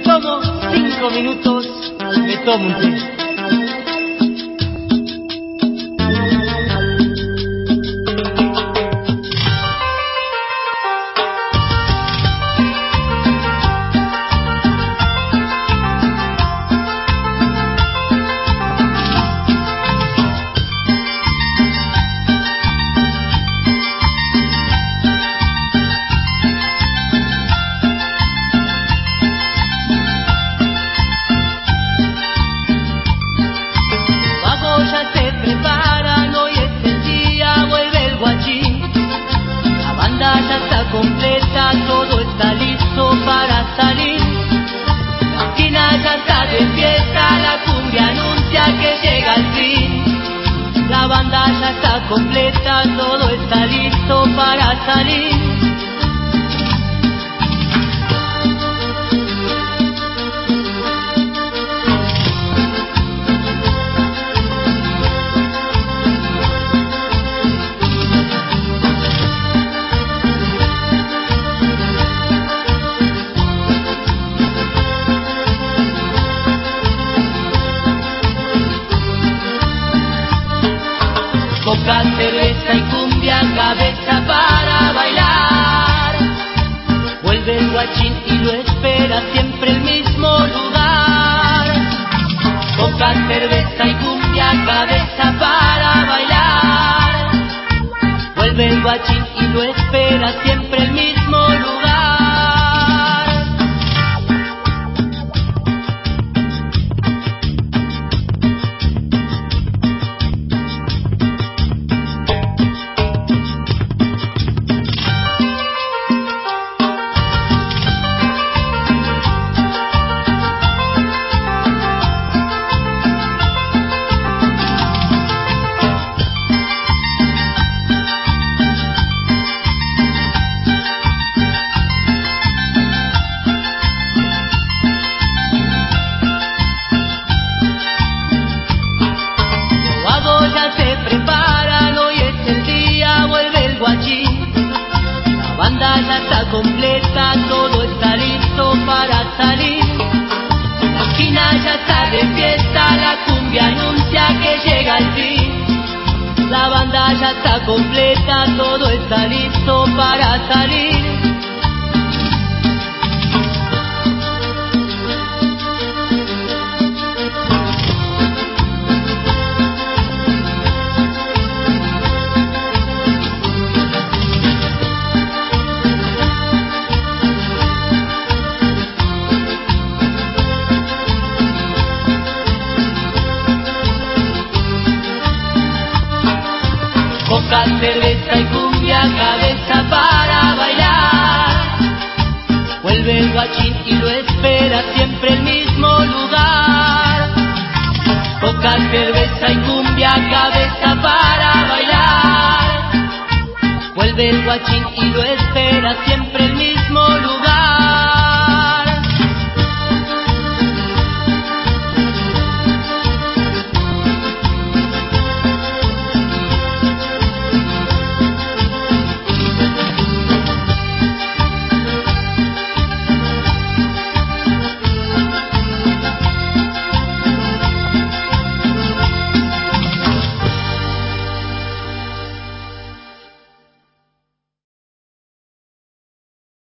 tomo 5 minutos, me tomo un té. Completa, todo está listo para salir. La esquina ya está de fiesta, la cumbia anuncia que llega el fin. La banda ya está completa, todo está listo para salir. Coca, cerveza y cumbia, cabeza para bailar. Vuelve el guachín y lo espera siempre el mismo lugar. Coca, cerveza y cumbia, cabeza para bailar. Vuelve el guachín y lo espera siempre el mismo lugar. La banda ya está completa, todo está listo para salir. La esquina ya está de fiesta, la cumbia anuncia que llega el fin. La banda ya está completa, todo está listo para salir. Coca, cerveza y cumbia, cabeza para bailar. Vuelve el guachín y lo espera siempre el mismo lugar. Coca, cerveza y cumbia, cabeza para bailar. Vuelve el guachín y lo espera siempre el mismo lugar.